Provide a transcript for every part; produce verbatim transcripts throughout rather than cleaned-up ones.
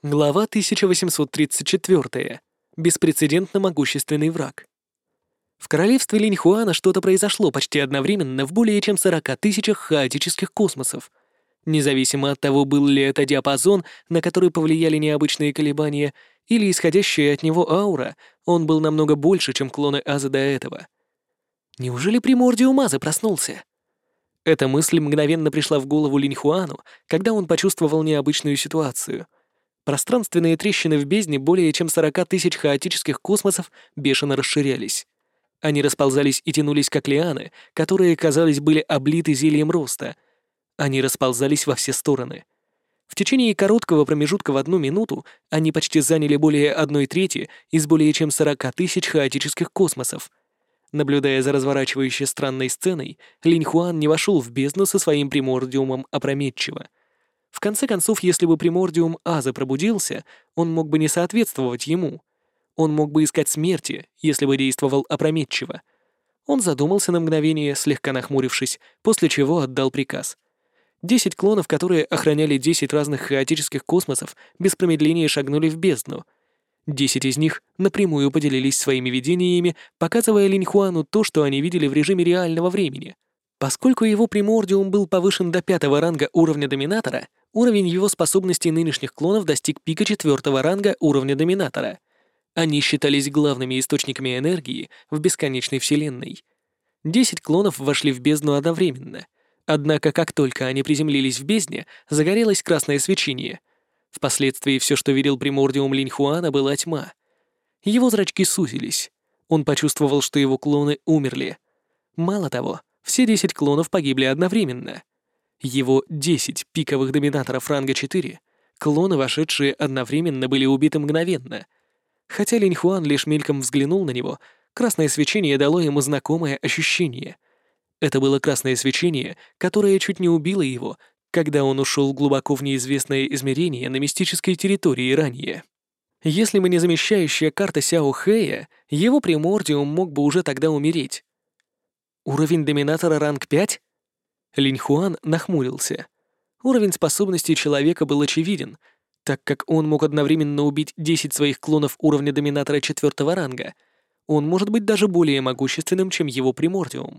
Глава тысяча восемьсот тридцать четыре. Беспрецедентно могущественный враг. В королевстве Линьхуана что-то произошло почти одновременно в более чем сорока тысячах хаотических космосов. Независимо от того, был ли это диапазон, на который повлияли необычные колебания, или исходящая от него аура, он был намного больше, чем клоны Азы до этого. Неужели примордиум Азы проснулся? Эта мысль мгновенно пришла в голову Линьхуану, когда он почувствовал необычную ситуацию. Пространственные трещины в бездне более чем сорока тысяч хаотических космосов бешено расширялись. Они расползались и тянулись, как лианы, которые, казалось, были облиты зельем роста. Они расползались во все стороны. В течение короткого промежутка в одну минуту они почти заняли более одной трети из более чем сорока тысяч хаотических космосов. Наблюдая за разворачивающей странной сценой, Линьхуан не вошел в бездну со своим примордиумом опрометчиво. В конце концов, если бы примордиум Азы пробудился, он мог бы не соответствовать ему. Он мог бы искать смерти, если бы действовал опрометчиво. Он задумался на мгновение, слегка нахмурившись, после чего отдал приказ. Десять клонов, которые охраняли десять разных хаотических космосов, без промедления шагнули в бездну. Десять из них напрямую поделились своими видениями, показывая Линьхуану то, что они видели в режиме реального времени. Поскольку его примордиум был повышен до пятого ранга уровня Доминатора, уровень его способностей нынешних клонов достиг пика четвертого ранга уровня Доминатора. Они считались главными источниками энергии в бесконечной вселенной. Десять клонов вошли в бездну одновременно. Однако, как только они приземлились в бездне, загорелось красное свечение. Впоследствии все, что видел примордиум Линьхуана, была тьма. Его зрачки сузились. Он почувствовал, что его клоны умерли. Мало того, все десять клонов погибли одновременно. Его десять пиковых доминаторов ранга четыре, клоны, вошедшие одновременно, были убиты мгновенно. Хотя Линьхуан лишь мельком взглянул на него, красное свечение дало ему знакомое ощущение. Это было красное свечение, которое чуть не убило его, когда он ушел глубоко в неизвестное измерение на мистической территории ранее. Если бы не замещающая карта Сяо Хэя, его примордиум мог бы уже тогда умереть. Уровень доминатора ранг пять? Линьхуан нахмурился. Уровень способностей человека был очевиден, так как он мог одновременно убить десять своих клонов уровня доминатора четвертого ранга. Он может быть даже более могущественным, чем его примордиум.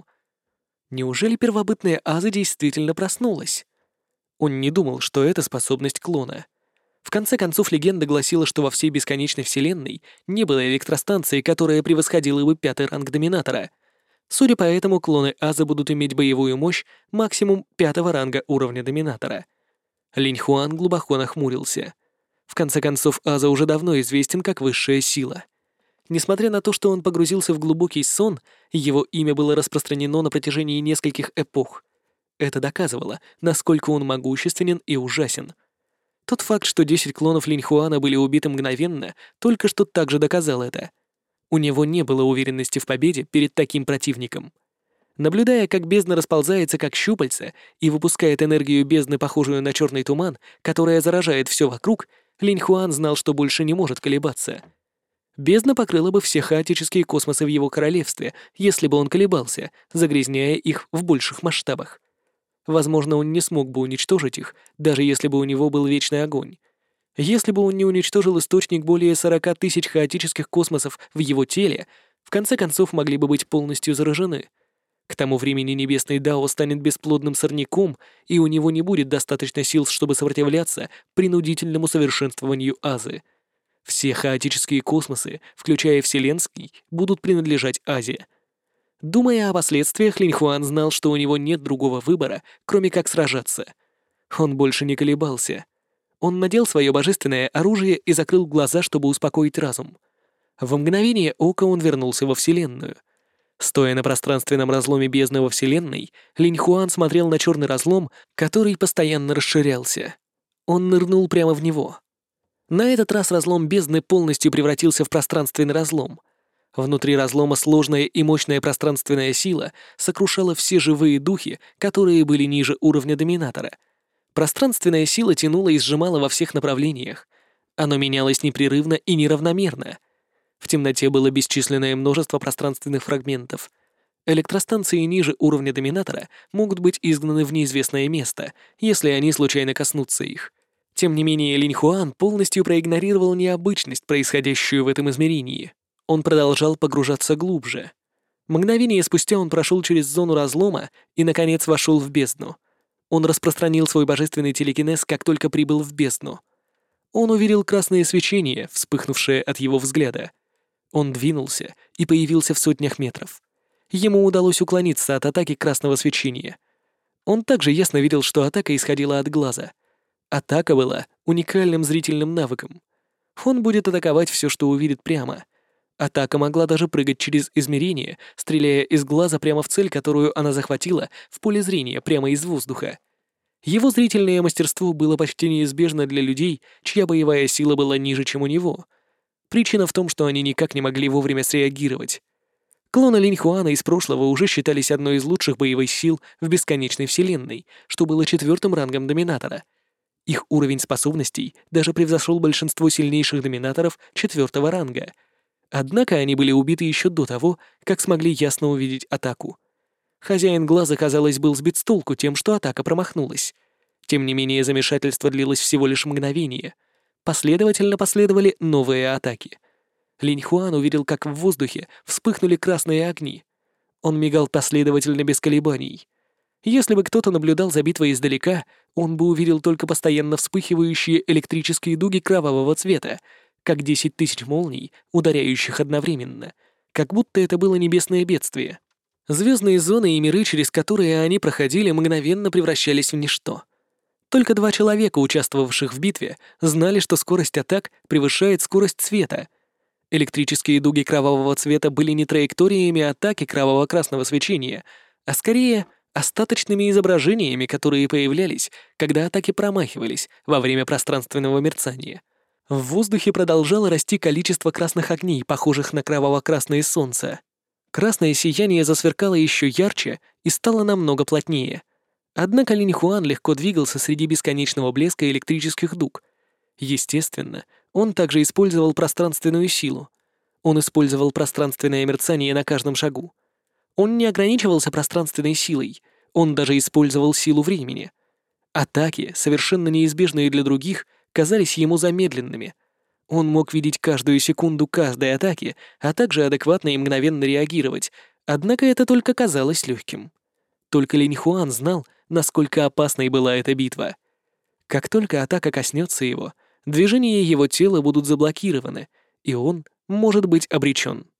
Неужели первобытная Аза действительно проснулась? Он не думал, что это способность клона. В конце концов, легенда гласила, что во всей бесконечной вселенной не было электростанции, которая превосходила бы пятый ранг доминатора. Судя по этому, клоны Азы будут иметь боевую мощь максимум пятого ранга уровня доминатора. Линьхуан глубоко нахмурился. В конце концов, Аза уже давно известен как высшая сила. Несмотря на то, что он погрузился в глубокий сон, его имя было распространено на протяжении нескольких эпох. Это доказывало, насколько он могущественен и ужасен. Тот факт, что десять клонов Линьхуана были убиты мгновенно, только что также доказал это. У него не было уверенности в победе перед таким противником. Наблюдая, как бездна расползается как щупальца и выпускает энергию бездны, похожую на черный туман, которая заражает все вокруг, Линьхуан знал, что больше не может колебаться. Бездна покрыла бы все хаотические космосы в его королевстве, если бы он колебался, загрязняя их в больших масштабах. Возможно, он не смог бы уничтожить их, даже если бы у него был вечный огонь. Если бы он не уничтожил источник более сорока тысяч хаотических космосов в его теле, в конце концов могли бы быть полностью заражены. К тому времени небесный Дао станет бесплодным сорняком, и у него не будет достаточно сил, чтобы сопротивляться принудительному совершенствованию Азы. Все хаотические космосы, включая Вселенский, будут принадлежать Азе. Думая о последствиях, Линьхуан знал, что у него нет другого выбора, кроме как сражаться. Он больше не колебался. Он надел свое божественное оружие и закрыл глаза, чтобы успокоить разум. В мгновение ока он вернулся во Вселенную. Стоя на пространственном разломе бездны во Вселенной, Линьхуан смотрел на черный разлом, который постоянно расширялся. Он нырнул прямо в него. На этот раз разлом бездны полностью превратился в пространственный разлом. Внутри разлома сложная и мощная пространственная сила сокрушала все живые духи, которые были ниже уровня доминатора. Пространственная сила тянула и сжимала во всех направлениях. Оно менялось непрерывно и неравномерно. В темноте было бесчисленное множество пространственных фрагментов. Электростанции ниже уровня доминатора могут быть изгнаны в неизвестное место, если они случайно коснутся их. Тем не менее, Линь Хуан полностью проигнорировал необычность, происходящую в этом измерении. Он продолжал погружаться глубже. Мгновение спустя он прошел через зону разлома и, наконец, вошел в бездну. Он распространил свой божественный телекинез, как только прибыл в бездну. Он увидел красное свечение, вспыхнувшее от его взгляда. Он двинулся и появился в сотнях метров. Ему удалось уклониться от атаки красного свечения. Он также ясно видел, что атака исходила от глаза. Атака была уникальным зрительным навыком. Он будет атаковать все, что увидит прямо. Атака могла даже прыгать через измерение, стреляя из глаза прямо в цель, которую она захватила в поле зрения прямо из воздуха. Его зрительное мастерство было почти неизбежно для людей, чья боевая сила была ниже, чем у него. Причина в том, что они никак не могли вовремя среагировать. Клоны Линь Хуана из прошлого уже считались одной из лучших боевых сил в бесконечной вселенной, что было четвертым рангом доминатора. Их уровень способностей даже превзошел большинство сильнейших доминаторов четвертого ранга. Однако они были убиты еще до того, как смогли ясно увидеть атаку. Хозяин глаза, казалось, был сбит с толку тем, что атака промахнулась. Тем не менее, замешательство длилось всего лишь мгновение. Последовательно последовали новые атаки. Линь Хуан увидел, как в воздухе вспыхнули красные огни. Он мигал последовательно без колебаний. Если бы кто-то наблюдал за битвой издалека, он бы увидел только постоянно вспыхивающие электрические дуги кровавого цвета, как десять тысяч молний, ударяющих одновременно, как будто это было небесное бедствие. Звездные зоны и миры, через которые они проходили, мгновенно превращались в ничто. Только два человека, участвовавших в битве, знали, что скорость атак превышает скорость света. Электрические дуги кровавого цвета были не траекториями атаки кроваво-красного свечения, а скорее остаточными изображениями, которые появлялись, когда атаки промахивались во время пространственного мерцания. В воздухе продолжало расти количество красных огней, похожих на кроваво-красное солнце. Красное сияние засверкало еще ярче и стало намного плотнее. Однако Линь Хуан легко двигался среди бесконечного блеска электрических дуг. Естественно, он также использовал пространственную силу. Он использовал пространственное мерцание на каждом шагу. Он не ограничивался пространственной силой, он даже использовал силу времени. Атаки, совершенно неизбежные для других, казались ему замедленными. Он мог видеть каждую секунду каждой атаки, а также адекватно и мгновенно реагировать, однако это только казалось легким. Только Линь Хуан знал, насколько опасной была эта битва. Как только атака коснется его, движения его тела будут заблокированы, и он может быть обречен.